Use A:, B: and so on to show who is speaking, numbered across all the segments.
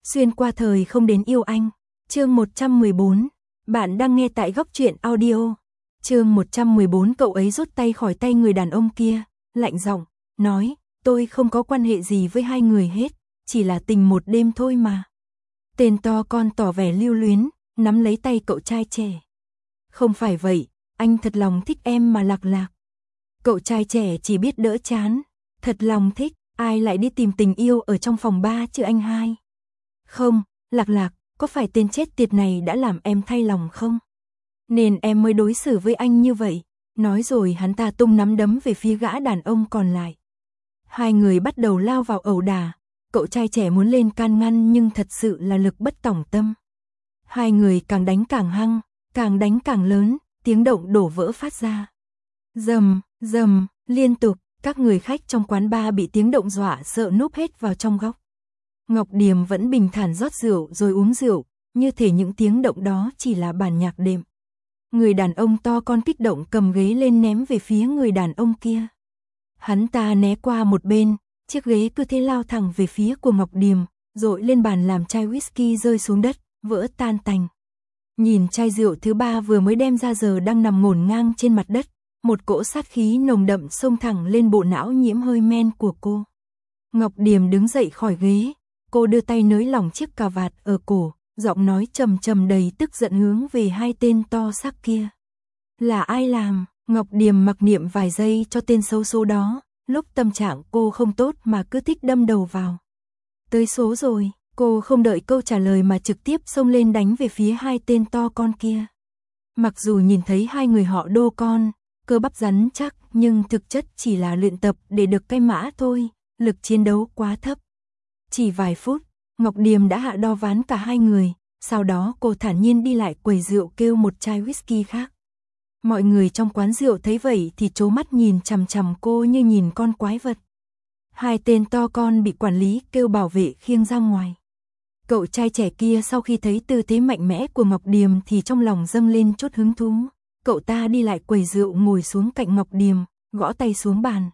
A: Xuyên qua thời không đến yêu anh. Chương 114. Bạn đang nghe tại Góc Truyện Audio. Chương 114. Cậu ấy rút tay khỏi tay người đàn ông kia, lạnh giọng nói, tôi không có quan hệ gì với hai người hết, chỉ là tình một đêm thôi mà. Tên to con tỏ vẻ lưu luyến, nắm lấy tay cậu trai trẻ. Không phải vậy, anh thật lòng thích em mà Lạc Lạc. Cậu trai trẻ chỉ biết đỡ chán, thật lòng thích, ai lại đi tìm tình yêu ở trong phòng ba chứ anh hai. Không, Lạc Lạc, có phải tên chết tiệt này đã làm em thay lòng không? Nên em mới đối xử với anh như vậy. Nói rồi hắn ta tung nắm đấm về phía gã đàn ông còn lại. Hai người bắt đầu lao vào ẩu đả. Cậu trai trẻ muốn lên can ngăn nhưng thật sự là lực bất tòng tâm. Hai người càng đánh càng hăng, càng đánh càng lớn, tiếng động đổ vỡ phát ra. Rầm, rầm, liên tục, các người khách trong quán bar bị tiếng động dọa sợ núp hết vào trong góc. Ngọc Điềm vẫn bình thản rót rượu rồi uống rượu, như thể những tiếng động đó chỉ là bản nhạc đệm. Người đàn ông to con kích động cầm ghế lên ném về phía người đàn ông kia. Hắn ta né qua một bên, chiếc ghế cứ thế lao thẳng về phía của Ngọc Điềm, dội lên bàn làm chai whisky rơi xuống đất, vỡ tan tành. Nhìn chai rượu thứ ba vừa mới đem ra giờ đang nằm ngổn ngang trên mặt đất, một cỗ sát khí nồng đậm xông thẳng lên bộ não nhiễm hơi men của cô. Ngọc Điềm đứng dậy khỏi ghế, cô đưa tay nới lỏng chiếc cà vạt ở cổ, giọng nói trầm trầm đầy tức giận hướng về hai tên to xác kia. Là ai làm? Ngọc Điềm mặc niệm vài giây cho tên xấu số đó, lúc tâm trạng cô không tốt mà cứ thích đâm đầu vào. Tới số rồi, cô không đợi câu trả lời mà trực tiếp xông lên đánh về phía hai tên to con kia. Mặc dù nhìn thấy hai người họ đô con, cơ bắp rắn chắc nhưng thực chất chỉ là luyện tập để được cái mã thôi, lực chiến đấu quá thấp. Chỉ vài phút, Ngọc Điềm đã hạ đo ván cả hai người, sau đó cô thản nhiên đi lại quầy rượu kêu một chai whisky khác. Mọi người trong quán rượu thấy vậy thì trố mắt nhìn chằm chằm cô như nhìn con quái vật. Hai tên to con bị quản lý kêu bảo vệ khiêng ra ngoài. Cậu trai trẻ kia sau khi thấy tư thế mạnh mẽ của Ngọc Điềm thì trong lòng dâng lên chút hứng thú. Cậu ta đi lại quầy rượu ngồi xuống cạnh Ngọc Điềm, gõ tay xuống bàn.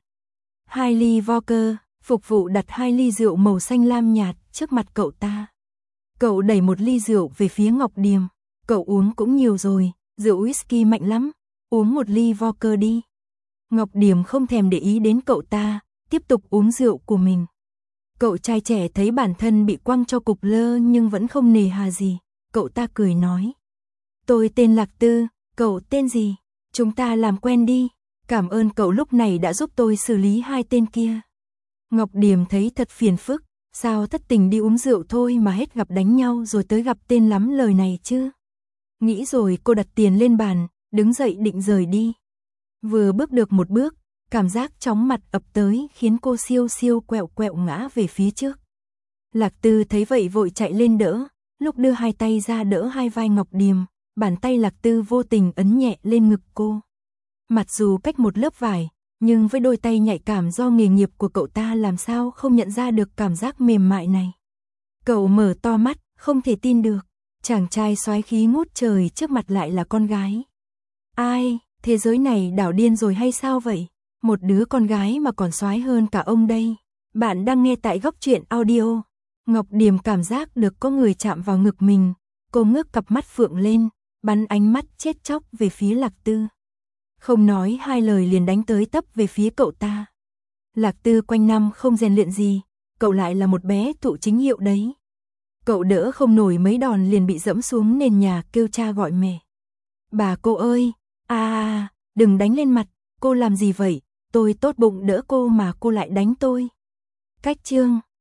A: 2 ly vodka, phục vụ đặt 2 ly rượu màu xanh lam nhạt trước mặt cậu ta. Cậu đẩy một ly rượu về phía Ngọc Điềm. Cậu uống cũng nhiều rồi, rượu whisky mạnh lắm, uống một ly vodka đi. Ngọc Điềm không thèm để ý đến cậu ta, tiếp tục uống rượu của mình. Cậu trai trẻ thấy bản thân bị quăng cho cục lơ nhưng vẫn không nề hà gì. Cậu ta cười nói. Tôi tên Lạc Tư, cậu tên gì? Chúng ta làm quen đi. Cảm ơn cậu lúc này đã giúp tôi xử lý hai tên kia. Ngọc Điềm thấy thật phiền phức. Sao thất tình đi uống rượu thôi mà hết gặp đánh nhau rồi tới gặp tên lắm lời này chứ? Nghĩ rồi cô đặt tiền lên bàn, đứng dậy định rời đi. Vừa bước được một bước, cảm giác chóng mặt ập tới khiến cô siêu siêu quẹo quẹo ngã về phía trước. Lạc Tư thấy vậy vội chạy lên đỡ, lúc đưa hai tay ra đỡ hai vai Ngọc Điềm, bàn tay Lạc Tư vô tình ấn nhẹ lên ngực cô. Mặc dù cách một lớp vải, nhưng với đôi tay nhạy cảm do nghề nghiệp của cậu ta làm sao không nhận ra được cảm giác mềm mại này. Cậu mở to mắt, không thể tin được, chàng trai soái khí ngút trời trước mặt lại là con gái. Ai, thế giới này đảo điên rồi hay sao vậy? Một đứa con gái mà còn soái hơn cả ông đây. Bạn đang nghe tại Góc Truyện Audio. Ngọc Điềm cảm giác được có người chạm vào ngực mình, cô ngước cặp mắt phượng lên, bắn ánh mắt chết chóc về phía Lạc Tư. Không nói hai lời liền đánh tới tấp về phía cậu ta. Lạc Tư quanh năm không rèn luyện gì, cậu lại là một bé thụ chính hiệu đấy. Cậu đỡ không nổi mấy đòn liền bị dẫm xuống nền nhà kêu cha gọi mẹ. Bà cô ơi, đừng đánh lên mặt, cô làm gì vậy? Tôi tốt bụng đỡ cô mà cô lại đánh tôi. Cách chương